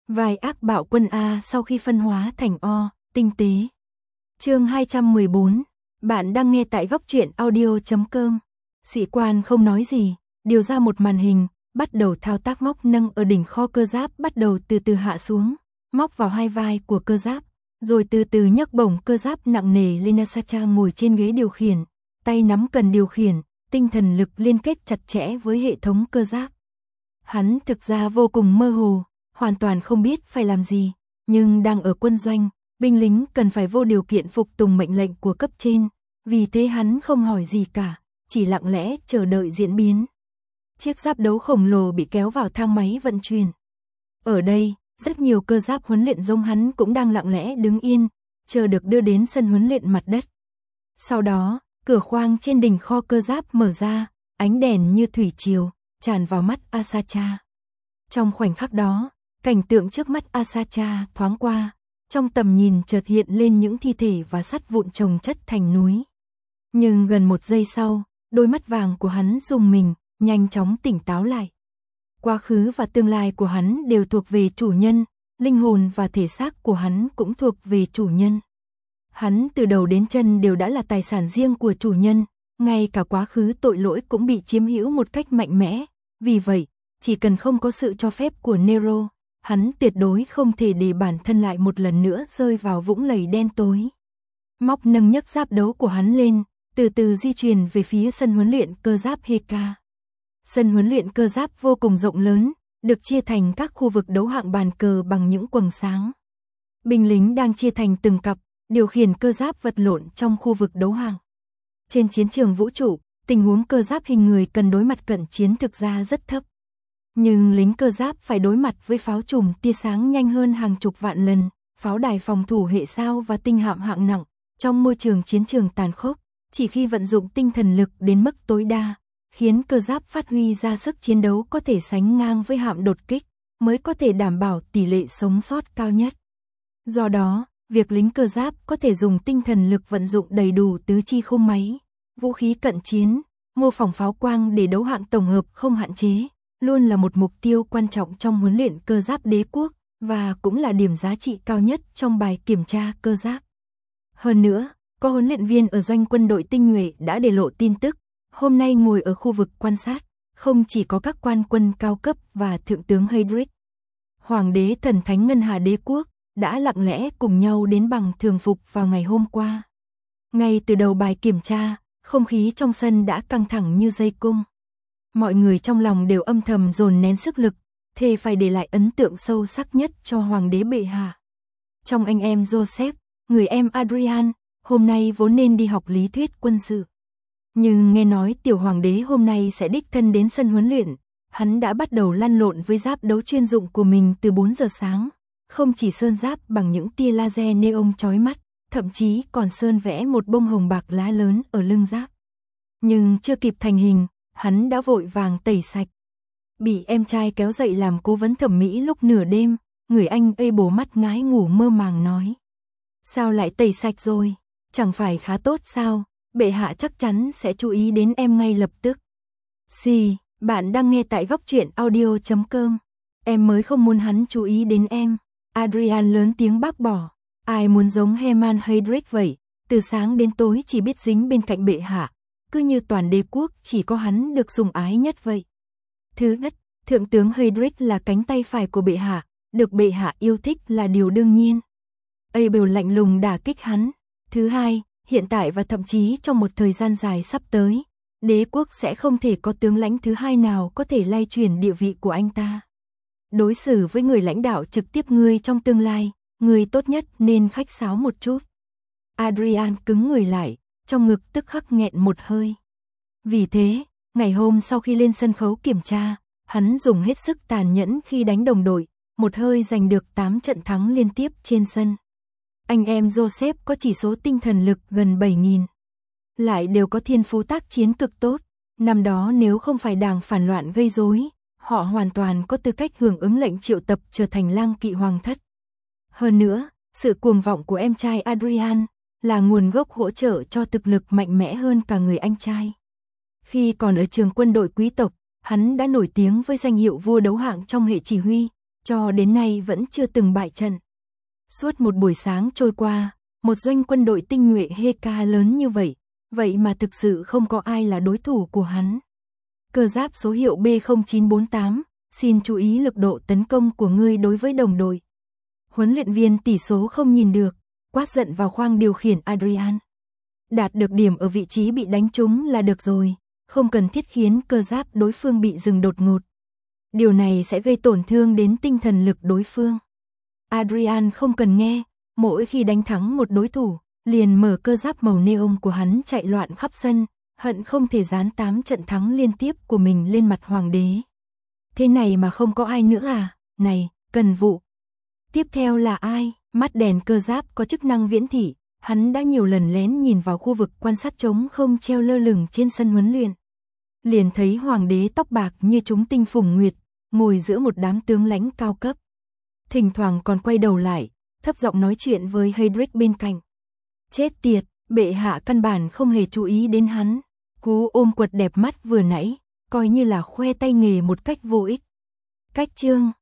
Vai ác bạo quân A sau khi phân hóa thành O, tinh tế. Chương 214. Bạn đang nghe tại góc truyện audio.com. Sĩ quan không nói gì, điều ra một màn hình, bắt đầu thao tác móc nâng ở đỉnh kho cơ giáp, bắt đầu từ từ hạ xuống, móc vào hai vai của cơ giáp, rồi từ từ nhấc bổng cơ giáp nặng nề lên. Natasha ngồi trên ghế điều khiển, tay nắm cần điều khiển, tinh thần lực liên kết chặt chẽ với hệ thống cơ giáp. Hắn thực ra vô cùng mơ hồ, hoàn toàn không biết phải làm gì, nhưng đang ở quân doanh, binh lính cần phải vô điều kiện phục tùng mệnh lệnh của cấp trên, vì thế hắn không hỏi gì cả, chỉ lặng lẽ chờ đợi diễn biến. Chiếc giáp đấu khổng lồ bị kéo vào thang máy vận chuyển. Ở đây, rất nhiều cơ giáp huấn luyện giống hắn cũng đang lặng lẽ đứng yên, chờ được đưa đến sân huấn luyện mặt đất. Sau đó, cửa khoang trên đỉnh kho cơ giáp mở ra, ánh đèn như thủy triều tràn vào mắt Asatra. Trong khoảnh khắc đó, cảnh tượng trước mắt Asatra thoáng qua, trong tầm nhìn chợt hiện lên những thi thể và sắt vụn chồng chất thành núi. Nhưng gần một giây sau, đôi mắt vàng của hắn rùng mình, nhanh chóng tỉnh táo lại. Quá khứ và tương lai của hắn đều thuộc về chủ nhân, linh hồn và thể xác của hắn cũng thuộc về chủ nhân. Hắn từ đầu đến chân đều đã là tài sản riêng của chủ nhân, ngay cả quá khứ tội lỗi cũng bị chiếm hữu một cách mạnh mẽ. Vì vậy, chỉ cần không có sự cho phép của Nero, hắn tuyệt đối không thể để bản thân lại một lần nữa rơi vào vũng lầy đen tối. Móc nâng nhấc giáp đấu của hắn lên, từ từ di chuyển về phía sân huấn luyện cơ giáp Heka. Sân huấn luyện cơ giáp vô cùng rộng lớn, được chia thành các khu vực đấu hạng bàn cờ bằng những quầng sáng. Binh lính đang chia thành từng cặp, điều khiển cơ giáp vật lộn trong khu vực đấu hạng. Trên chiến trường vũ trụ, tình huống cơ giáp hình người cần đối mặt cận chiến thực ra rất thấp. Nhưng lính cơ giáp phải đối mặt với pháo trùm tia sáng nhanh hơn hàng chục vạn lần, pháo đài phòng thủ hệ sao và tinh hạm hạng nặng. Trong môi trường chiến trường tàn khốc, chỉ khi vận dụng tinh thần lực đến mức tối đa, khiến cơ giáp phát huy ra sức chiến đấu có thể sánh ngang với hạm đột kích, mới có thể đảm bảo tỷ lệ sống sót cao nhất. Do đó, việc lính cơ giáp có thể dùng tinh thần lực vận dụng đầy đủ tứ chi khung máy, vũ khí cận chiến, mô phỏng pháo quang để đấu hạng tổng hợp không hạn chế, luôn là một mục tiêu quan trọng trong huấn luyện cơ giáp đế quốc, và cũng là điểm giá trị cao nhất trong bài kiểm tra cơ giáp. Hơn nữa, có huấn luyện viên ở doanh quân đội tinh nhuệ đã để lộ tin tức, hôm nay ngồi ở khu vực quan sát, không chỉ có các quan quân cao cấp và thượng tướng Heydrich. Hoàng đế thần thánh Ngân Hà đế quốc đã lặng lẽ cùng nhau đến bằng thường phục vào ngày hôm qua. Ngay từ đầu bài kiểm tra, không khí trong sân đã căng thẳng như dây cung. Mọi người trong lòng đều âm thầm dồn nén sức lực, thề phải để lại ấn tượng sâu sắc nhất cho Hoàng đế bệ hạ. Trong anh em Joseph, người em Adrian, hôm nay vốn nên đi học lý thuyết quân sự. Nhưng nghe nói tiểu hoàng đế hôm nay sẽ đích thân đến sân huấn luyện, hắn đã bắt đầu lăn lộn với giáp đấu chuyên dụng của mình từ 4 giờ sáng, không chỉ sơn giáp bằng những tia laser neon chói mắt, thậm chí còn sơn vẽ một bông hồng bạc lá lớn ở lưng giáp. Nhưng chưa kịp thành hình, hắn đã vội vàng tẩy sạch. Bị em trai kéo dậy làm cố vấn thẩm mỹ lúc nửa đêm, người anh ê bổ mắt ngái ngủ mơ màng nói. Sao lại tẩy sạch rồi? Chẳng phải khá tốt sao? Bệ hạ chắc chắn sẽ chú ý đến em ngay lập tức. Bạn đang nghe tại góc truyện audio.com. Em mới không muốn hắn chú ý đến em. Adrian lớn tiếng bác bỏ. Ai muốn giống Hermann Heydrich vậy, từ sáng đến tối chỉ biết dính bên cạnh bệ hạ, cứ như toàn đế quốc chỉ có hắn được sủng ái nhất vậy. Thứ nhất, thượng tướng Heydrich là cánh tay phải của bệ hạ, được bệ hạ yêu thích là điều đương nhiên. Abel lạnh lùng đả kích hắn. Thứ hai, hiện tại và thậm chí trong một thời gian dài sắp tới, đế quốc sẽ không thể có tướng lãnh thứ hai nào có thể lay chuyển địa vị của anh ta. Đối xử với người lãnh đạo trực tiếp ngươi trong tương lai, người tốt nhất nên khách sáo một chút. Adrian cứng người lại, trong ngực tức khắc nghẹn một hơi. Vì thế, ngày hôm sau khi lên sân khấu kiểm tra, hắn dùng hết sức tàn nhẫn khi đánh đồng đội, một hơi giành được 8 trận thắng liên tiếp trên sân. Anh em Joseph có chỉ số tinh thần lực gần 7.000. Lại đều có thiên phú tác chiến cực tốt. Năm đó nếu không phải đảng phản loạn gây rối, họ hoàn toàn có tư cách hưởng ứng lệnh triệu tập trở thành lang kỵ hoàng thất. Hơn nữa, sự cuồng vọng của em trai Adrian là nguồn gốc hỗ trợ cho thực lực mạnh mẽ hơn cả người anh trai. Khi còn ở trường quân đội quý tộc, hắn đã nổi tiếng với danh hiệu vua đấu hạng trong hệ chỉ huy, cho đến nay vẫn chưa từng bại trận. Suốt một buổi sáng trôi qua, một doanh quân đội tinh nhuệ Heka lớn như vậy, vậy mà thực sự không có ai là đối thủ của hắn. Cơ giáp số hiệu B0948, xin chú ý lực độ tấn công của ngươi đối với đồng đội. Huấn luyện viên tỷ số không nhìn được, quát giận vào khoang điều khiển Adrian. Đạt được điểm ở vị trí bị đánh trúng là được rồi, không cần thiết khiến cơ giáp đối phương bị dừng đột ngột. Điều này sẽ gây tổn thương đến tinh thần lực đối phương. Adrian không cần nghe, mỗi khi đánh thắng một đối thủ, liền mở cơ giáp màu neon của hắn chạy loạn khắp sân, hận không thể dán 8 trận thắng liên tiếp của mình lên mặt hoàng đế. Thế này mà không có ai nữa à? Này, Cần Vụ. Tiếp theo là ai? Mắt đèn cơ giáp có chức năng viễn thị, hắn đã nhiều lần lén nhìn vào khu vực quan sát trống không treo lơ lửng trên sân huấn luyện. Liền thấy hoàng đế tóc bạc như chúng tinh phùng nguyệt, ngồi giữa một đám tướng lãnh cao cấp. Thỉnh thoảng còn quay đầu lại, thấp giọng nói chuyện với Heydrich bên cạnh. Chết tiệt, bệ hạ căn bản không hề chú ý đến hắn. Cú ôm quật đẹp mắt vừa nãy, coi như là khoe tay nghề một cách vô ích. Cách chương